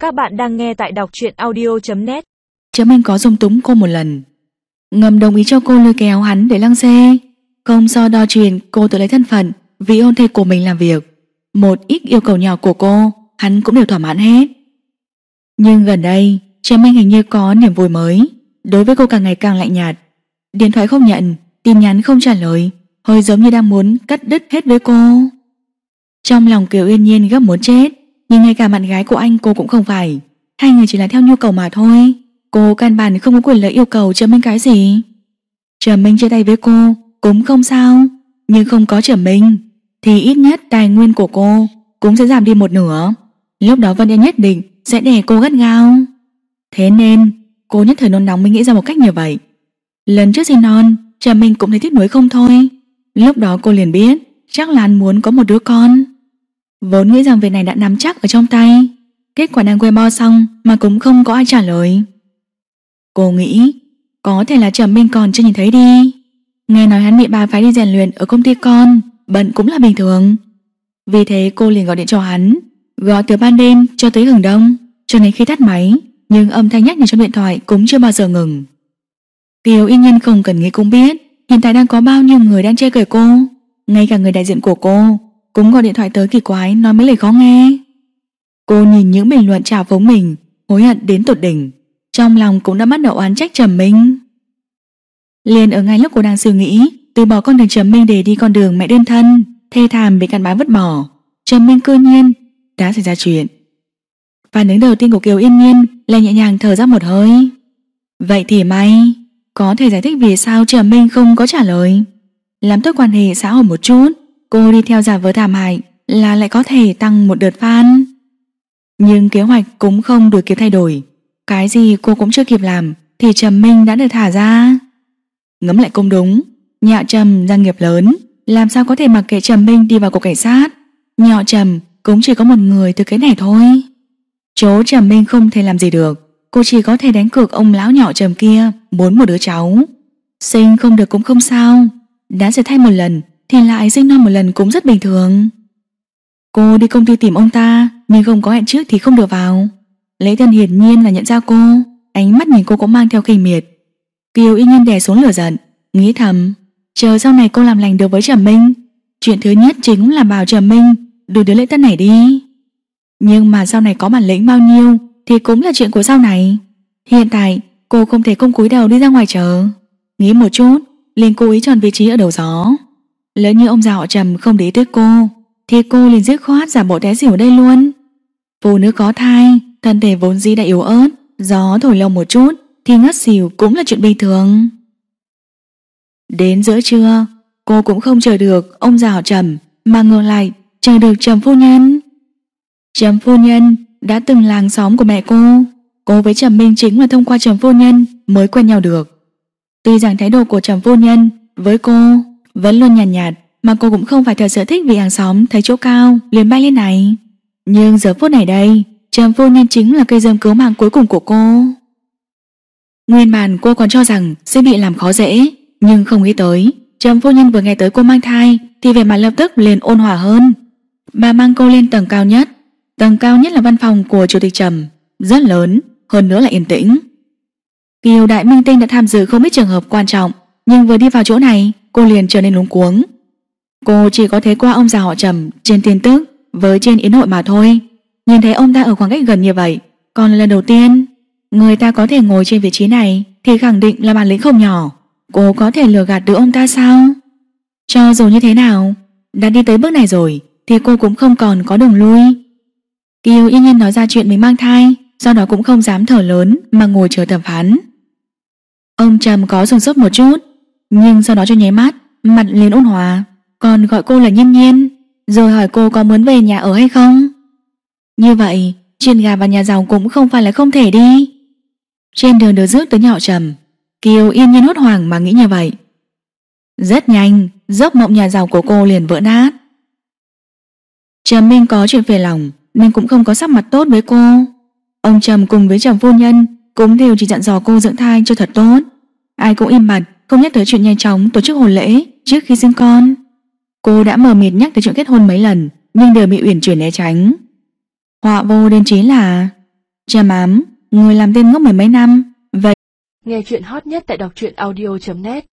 Các bạn đang nghe tại đọc truyện audio.net. Trầm Minh có dung túng cô một lần, ngầm đồng ý cho cô lôi kéo hắn để lăng xê, không so đo chuyện cô tự lấy thân phận vì hôn thê của mình làm việc. Một ít yêu cầu nhỏ của cô hắn cũng đều thỏa mãn hết. Nhưng gần đây Trầm Minh hình như có niềm vui mới. Đối với cô càng ngày càng lạnh nhạt, điện thoại không nhận, tin nhắn không trả lời, hơi giống như đang muốn cắt đứt hết với cô. Trong lòng Kiều Yên Nhiên gấp muốn chết, nhưng ngay cả bạn gái của anh cô cũng không phải. Hai người chỉ là theo nhu cầu mà thôi. Cô căn bản không có quyền lợi yêu cầu Trầm Minh cái gì. Trầm Minh chia tay với cô cũng không sao, nhưng không có Trầm Minh thì ít nhất tài nguyên của cô cũng sẽ giảm đi một nửa. Lúc đó Vân Yên nhất định sẽ đè cô gắt gao. Thế nên cô nhất thời nôn nóng mới nghĩ ra một cách như vậy. Lần trước sinh non, Trầm Minh cũng thấy tiếc nuối không thôi. Lúc đó cô liền biết chắc là anh muốn có một đứa con. Vốn nghĩ rằng việc này đã nắm chắc ở trong tay, kết quả đang Weibo xong mà cũng không có ai trả lời. Cô nghĩ có thể là Trầm Minh còn chưa nhìn thấy đi. Nghe nói hắn bị bà phái đi rèn luyện ở công ty con, bận cũng là bình thường. Vì thế cô liền gọi điện cho hắn, gọi từ ban đêm cho tới hừng đông, cho đến khi tắt máy, nhưng âm thanh nhắc nhở trong điện thoại cũng chưa bao giờ ngừng. Kiều Yên Nhiên không cần nghĩ cũng biết hiện tại đang có bao nhiêu người đang chê cười cô. Ngay cả người đại diện của cô cũng gọi điện thoại tới kỳ quái nói mấy lời khó nghe. Cô nhìn những bình luận chào phúng mình, hối hận đến tột đỉnh. Trong lòng cũng đã bắt đầu oán trách Trầm Minh. Liền ở ngay lúc cô đang suy nghĩ từ bỏ con đường Trầm Minh để đi con đường mẹ đơn thân, thê thảm bị cặn bã vứt bỏ, Trầm Minh cư nhiên đã xảy ra chuyện. Phản ứng đầu tiên của Kiều Yên Nhiên là nhẹ nhàng thở ra một hơi. Vậy thì may, có thể giải thích vì sao Trầm Minh không có trả lời. Làm tốt quan hệ xã hội một chút, cô đi theo giả vờ thảm hại là lại có thể tăng một đợt fan. Nhưng kế hoạch cũng không đuổi kịp thay đổi. Cái gì cô cũng chưa kịp làm thì Trầm Minh đã được thả ra. Ngẫm lại cũng đúng, nhà Trầm gia nghiệp lớn, làm sao có thể mặc kệ Trầm Minh đi vào cục cảnh sát. Nhà Trầm cũng chỉ có một người từ cái này thôi. Chỗ Trầm Minh không thể làm gì được, cô chỉ có thể đánh cược ông lão nhỏ Trầm kia muốn một đứa cháu. Sinh không được cũng không sao, đã sẽ thay một lần thì lại sinh non một lần cũng rất bình thường. Cô đi công ty tìm ông ta, nhưng không có hẹn trước thì không được vào. Lễ Tân hiển nhiên là nhận ra cô, ánh mắt nhìn cô cũng mang theo khinh miệt. Kiều Yên Nhiên đè xuống lửa giận, nghĩ thầm, chờ sau này cô làm lành được với Trầm Minh, chuyện thứ nhất chính là bảo Trầm Minh đuổi đứa Lễ Tân này đi. Nhưng mà sau này có bản lĩnh bao nhiêu thì cũng là chuyện của sau này. Hiện tại cô không thể không cúi đầu đi ra ngoài chờ. Nghĩ một chút, liền cố ý chọn vị trí ở đầu gió. Lỡ như ông già họ Trầm không để ý tới cô thì cô liền dứt khoát giả bộ té xỉu ở đây luôn. Phụ nữ có thai, thân thể vốn dĩ đã yếu ớt, gió thổi lâu một chút thì ngất xỉu cũng là chuyện bình thường. Đến giữa trưa, cô cũng không chờ được ông già họ Trầm, mà ngược lại chờ được Trầm phu nhân. Trầm phu nhân đã từng làng xóm của mẹ cô với Trầm Minh chính là thông qua Trầm phu nhân mới quen nhau được. Tuy rằng thái độ của Trầm phu nhân với cô vẫn luôn nhàn nhạt, mà cô cũng không phải thật sự thích vì hàng xóm thấy chỗ cao liền bay lên này. Nhưng giờ phút này đây, Trầm phu nhân chính là cây rơm cứu mạng cuối cùng của cô. Nguyên bản cô còn cho rằng sẽ bị làm khó dễ, nhưng không nghĩ tới Trầm phu nhân vừa nghe tới cô mang thai thì vẻ mặt lập tức liền ôn hòa hơn. Bà mang cô lên tầng cao nhất. Tầng cao nhất là văn phòng của chủ tịch Trầm, rất lớn, hơn nữa là yên tĩnh. Kiều đại minh tinh đã tham dự không ít trường hợp quan trọng, nhưng vừa đi vào chỗ này cô liền trở nên luống cuống. Cô chỉ có thấy qua ông già họ Trầm trên tin tức với trên yến hội mà thôi. Nhìn thấy ông ta ở khoảng cách gần như vậy còn là lần đầu tiên. Người ta có thể ngồi trên vị trí này thì khẳng định là bản lĩnh không nhỏ. Cô có thể lừa gạt được ông ta sao? Cho dù như thế nào, đã đi tới bước này rồi thì cô cũng không còn có đường lui. Kiều Yên Nhiên nói ra chuyện mình mang thai, sau đó cũng không dám thở lớn mà ngồi chờ thẩm phán. Ông Trầm có sửng sốt một chút, nhưng sau đó cho nháy mắt mặt liền ôn hòa, còn gọi cô là Nhiên Nhiên, rồi hỏi cô có muốn về nhà ở hay không. Như vậy chuyện gà vào nhà giàu cũng không phải là không thể đi. Trên đường được rước tới nhà họ Trầm, Kiều Yên Nhiên hốt hoảng mà nghĩ như vậy. Rất nhanh, giấc mộng nhà giàu của cô liền vỡ nát. Trầm Minh có chuyện phiền lòng nên cũng không có sắc mặt tốt với cô. Ông Trầm cùng với Trầm phu nhân cũng đều chỉ dặn dò cô dưỡng thai cho thật tốt. Ai cũng im bặt, không nhắc tới chuyện nhanh chóng tổ chức hôn lễ trước khi sinh con. Cô đã mờ mịt nhắc tới chuyện kết hôn mấy lần nhưng đều bị uyển chuyển né tránh. Họa vô đến chính là Trầm ám, người làm tên ngốc mười mấy năm. Vậy nghe chuyện hot nhất tại đọc truyện audio.net